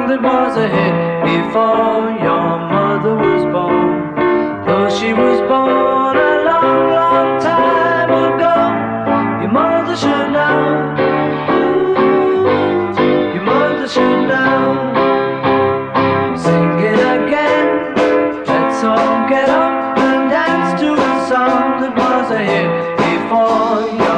that was a hit before your mother was born. Though she was born a long, long time ago, your mother should know. Ooh, your mother should know. Sing it again, let's all get up and dance to a song that was a hit before